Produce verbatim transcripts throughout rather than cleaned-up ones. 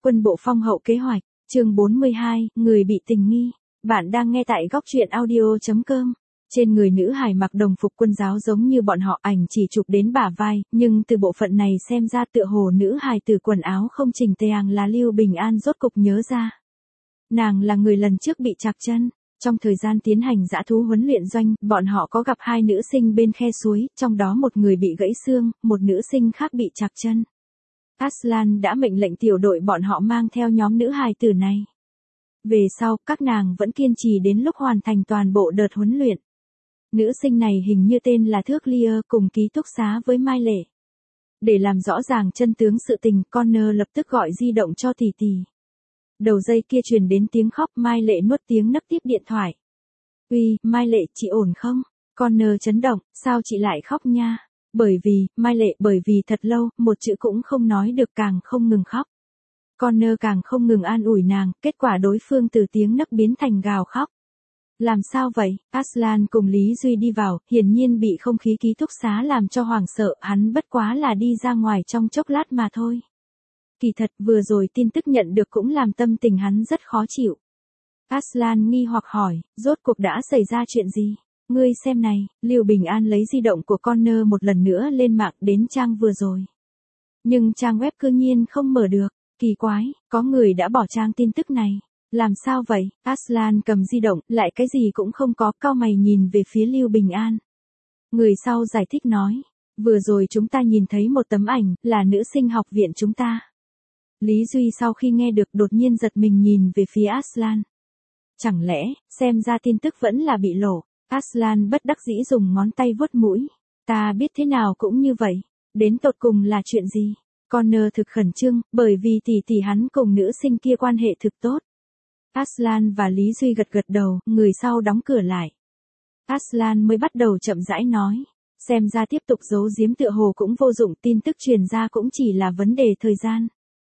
Quân bộ phong hậu kế hoạch, chương bốn mươi hai, người bị tình nghi. Bạn đang nghe tại góc truyện audio chấm com. Trên người nữ hài mặc đồng phục quân giáo giống như bọn họ, ảnh chỉ chụp đến bả vai, nhưng từ bộ phận này xem ra tựa hồ nữ hài từ quần áo không chỉnh tề là Lưu Bình An rốt cục nhớ ra. Nàng là người lần trước bị chạc chân. Trong thời gian tiến hành dã thú huấn luyện doanh, bọn họ có gặp hai nữ sinh bên khe suối, trong đó một người bị gãy xương, một nữ sinh khác bị chạc chân. Aslan đã mệnh lệnh tiểu đội bọn họ mang theo nhóm nữ hài tử này. Về sau, các nàng vẫn kiên trì đến lúc hoàn thành toàn bộ đợt huấn luyện. Nữ sinh này hình như tên là Thước Lia, cùng ký túc xá với Mai Lệ. Để làm rõ ràng chân tướng sự tình, Connor lập tức gọi di động cho tỷ tỷ. Đầu dây kia truyền đến tiếng khóc, Mai Lệ nuốt tiếng nấc tiếp điện thoại. Uy, Mai Lệ, chị ổn không? Connor chấn động, sao chị lại khóc nha? Bởi vì, Mai Lệ, bởi vì thật lâu, một chữ cũng không nói được, càng không ngừng khóc. Connor càng không ngừng an ủi nàng, kết quả đối phương từ tiếng nấc biến thành gào khóc. Làm sao vậy? Aslan cùng Lý Duy đi vào, hiển nhiên bị không khí ký túc xá làm cho hoảng sợ, hắn bất quá là đi ra ngoài trong chốc lát mà thôi. Kỳ thật, vừa rồi tin tức nhận được cũng làm tâm tình hắn rất khó chịu. Aslan nghi hoặc hỏi, rốt cuộc đã xảy ra chuyện gì? Ngươi xem này, Lưu Bình An lấy di động của Connor một lần nữa lên mạng đến trang vừa rồi. Nhưng trang web cư nhiên không mở được, kỳ quái, có người đã bỏ trang tin tức này. Làm sao vậy? Aslan cầm di động, lại cái gì cũng không có, cau mày nhìn về phía Lưu Bình An. Người sau giải thích nói, vừa rồi chúng ta nhìn thấy một tấm ảnh, là nữ sinh học viện chúng ta. Lý Duy sau khi nghe được đột nhiên giật mình nhìn về phía Aslan. Chẳng lẽ, xem ra tin tức vẫn là bị lộ. Aslan bất đắc dĩ dùng ngón tay vuốt mũi. Ta biết thế nào cũng như vậy. Đến tột cùng là chuyện gì? Connor thực khẩn trương, bởi vì tỷ tỷ hắn cùng nữ sinh kia quan hệ thực tốt. Aslan và Lý Duy gật gật đầu, người sau đóng cửa lại. Aslan mới bắt đầu chậm rãi nói. Xem ra tiếp tục giấu giếm tựa hồ cũng vô dụng, tin tức truyền ra cũng chỉ là vấn đề thời gian.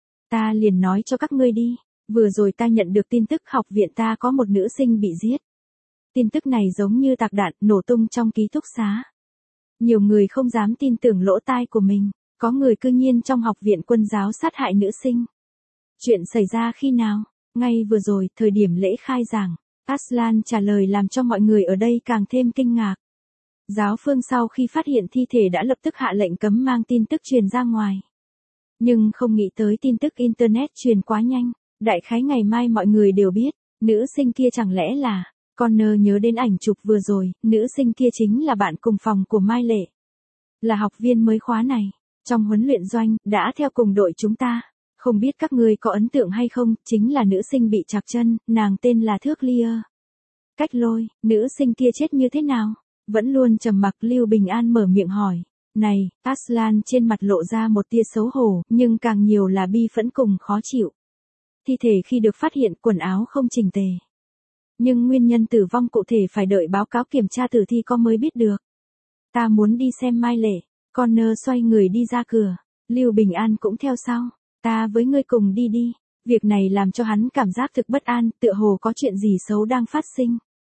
Ta liền nói cho các ngươi đi. Vừa rồi ta nhận được tin tức học viện ta có một nữ sinh bị giết. Tin tức này giống như tạc đạn nổ tung trong ký túc xá. Nhiều người không dám tin tưởng lỗ tai của mình. Có người cư nhiên trong học viện quân giáo sát hại nữ sinh. Chuyện xảy ra khi nào? Ngay vừa rồi, thời điểm lễ khai giảng. Aslan trả lời làm cho mọi người ở đây càng thêm kinh ngạc. Giáo phương sau khi phát hiện thi thể đã lập tức hạ lệnh cấm mang tin tức truyền ra ngoài. Nhưng không nghĩ tới tin tức Internet truyền quá nhanh. Đại khái ngày mai mọi người đều biết, nữ sinh kia chẳng lẽ là... Connor nhớ đến ảnh chụp vừa rồi, nữ sinh kia chính là bạn cùng phòng của Mai Lệ. Là học viên mới khóa này, trong huấn luyện doanh, đã theo cùng đội chúng ta. Không biết các ngươi có ấn tượng hay không, chính là nữ sinh bị chạc chân, nàng tên là Thước Lia. Cách Lôi, nữ sinh kia chết như thế nào? Vẫn luôn trầm mặc, Lưu Bình An mở miệng hỏi. Này, Aslan trên mặt lộ ra một tia xấu hổ, nhưng càng nhiều là bi phẫn cùng khó chịu. Thi thể khi được phát hiện quần áo không chỉnh tề. Nhưng nguyên nhân tử vong cụ thể phải đợi báo cáo kiểm tra tử thi có mới biết được. Ta muốn đi xem Mai Lệ. Connor xoay người đi ra cửa. Lưu Bình An cũng theo sau. Ta với ngươi cùng đi đi. Việc này làm cho hắn cảm giác thực bất an, tựa hồ có chuyện gì xấu đang phát sinh.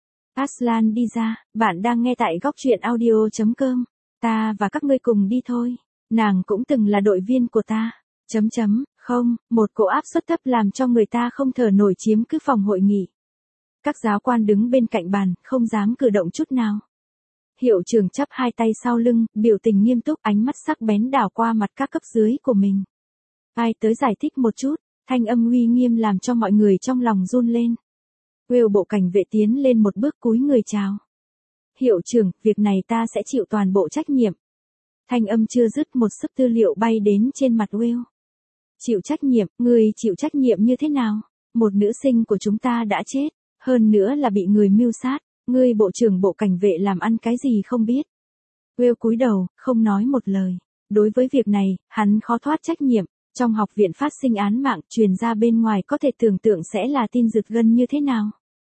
Aslan đi ra, bạn đang nghe tại góc truyện audio chấm com. Ta và các ngươi cùng đi thôi. Nàng cũng từng là đội viên của ta. Chấm chấm, không, một cỗ áp suất thấp làm cho người ta không thở nổi chiếm cứ phòng hội nghị. Các giáo quan đứng bên cạnh bàn, không dám cử động chút nào. Hiệu trưởng chắp hai tay sau lưng, biểu tình nghiêm túc, ánh mắt sắc bén đảo qua mặt các cấp dưới của mình. Ai tới giải thích một chút, thanh âm uy nghiêm làm cho mọi người trong lòng run lên. Will bộ cảnh vệ tiến lên một bước cúi người chào. Hiệu trưởng, việc này ta sẽ chịu toàn bộ trách nhiệm. Thanh âm chưa dứt một sấp tư liệu bay đến trên mặt Will. Chịu trách nhiệm, người chịu trách nhiệm như thế nào? Một nữ sinh của chúng ta đã chết, hơn nữa là bị người mưu sát, ngươi bộ trưởng bộ cảnh vệ làm ăn cái gì không biết. Will cúi đầu, không nói một lời. Đối với việc này, hắn khó thoát trách nhiệm. Trong học viện phát sinh án mạng, truyền ra bên ngoài có thể tưởng tượng sẽ là tin rực gân như thế nào.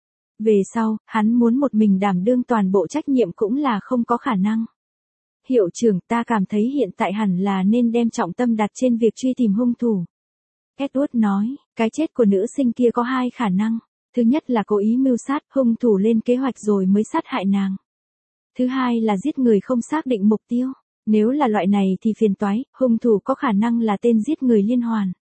Về sau, hắn muốn một mình đảm đương toàn bộ trách nhiệm cũng là không có khả năng. Hiệu trưởng, ta cảm thấy hiện tại hẳn là nên đem trọng tâm đặt trên việc truy tìm hung thủ. Edward nói, cái chết của nữ sinh kia có hai khả năng. Thứ nhất là cố ý mưu sát, hung thủ lên kế hoạch rồi mới sát hại nàng. Thứ hai là giết người không xác định mục tiêu. Nếu là loại này thì phiền toái, hung thủ có khả năng là tên giết người liên hoàn.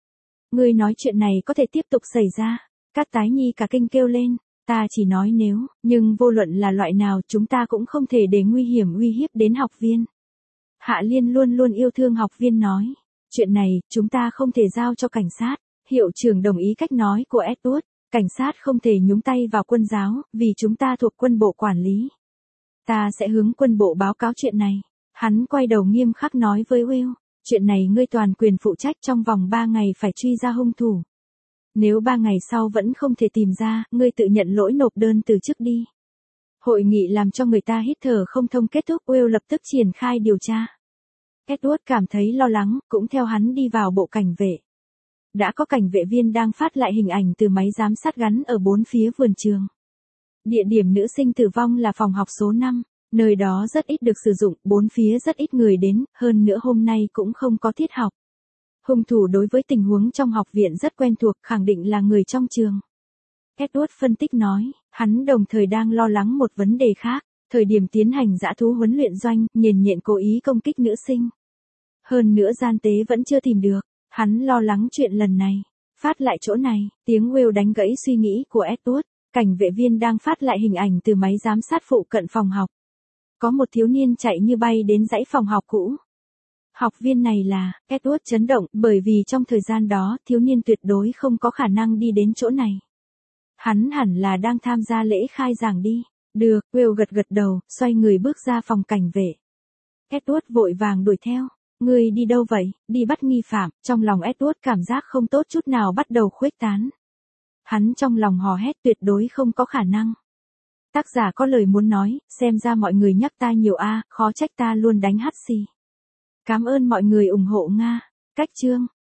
Ngươi nói chuyện này có thể tiếp tục xảy ra. Cát Tái Nhi cả kinh kêu lên. Ta chỉ nói nếu, nhưng vô luận là loại nào chúng ta cũng không thể để nguy hiểm uy hiếp đến học viên. Hạ Liên luôn luôn yêu thương học viên nói. Chuyện này, chúng ta không thể giao cho cảnh sát. Hiệu trưởng đồng ý cách nói của Edward. Cảnh sát không thể nhúng tay vào quân giáo, vì chúng ta thuộc quân bộ quản lý. Ta sẽ hướng quân bộ báo cáo chuyện này. Hắn quay đầu nghiêm khắc nói với Will. Chuyện này ngươi toàn quyền phụ trách trong vòng ba ngày phải truy ra hung thủ. Nếu ba ngày sau vẫn không thể tìm ra, ngươi tự nhận lỗi nộp đơn từ chức đi. Hội nghị làm cho người ta hít thở không thông kết thúc, Will lập tức triển khai điều tra. Edward cảm thấy lo lắng, cũng theo hắn đi vào bộ cảnh vệ. Đã có cảnh vệ viên đang phát lại hình ảnh từ máy giám sát gắn ở bốn phía vườn trường. Địa điểm nữ sinh tử vong là phòng học số năm, nơi đó rất ít được sử dụng, bốn phía rất ít người đến, hơn nữa hôm nay cũng không có tiết học. Hung thủ đối với tình huống trong học viện rất quen thuộc, khẳng định là người trong trường. Edward phân tích nói, hắn đồng thời đang lo lắng một vấn đề khác, thời điểm tiến hành dã thú huấn luyện doanh, Nhện Nhện cố ý công kích nữ sinh. Hơn nữa gian tế vẫn chưa tìm được, hắn lo lắng chuyện lần này. Phát lại chỗ này, tiếng Will đánh gãy suy nghĩ của Edward, cảnh vệ viên đang phát lại hình ảnh từ máy giám sát phụ cận phòng học. Có một thiếu niên chạy như bay đến dãy phòng học cũ. Học viên này là, Edward chấn động, bởi vì trong thời gian đó, thiếu niên tuyệt đối không có khả năng đi đến chỗ này. Hắn hẳn là đang tham gia lễ khai giảng đi. Được, Will gật gật đầu, xoay người bước ra phòng cảnh vệ. Edward vội vàng đuổi theo. Ngươi đi đâu vậy? Đi bắt nghi phạm. Trong lòng Edward cảm giác không tốt chút nào bắt đầu khuếch tán. Hắn trong lòng hò hét tuyệt đối không có khả năng. Tác giả có lời muốn nói, xem ra mọi người nhắc ta nhiều a, khó trách ta luôn đánh hắt xì. Cảm ơn mọi người ủng hộ Nga. Cách chương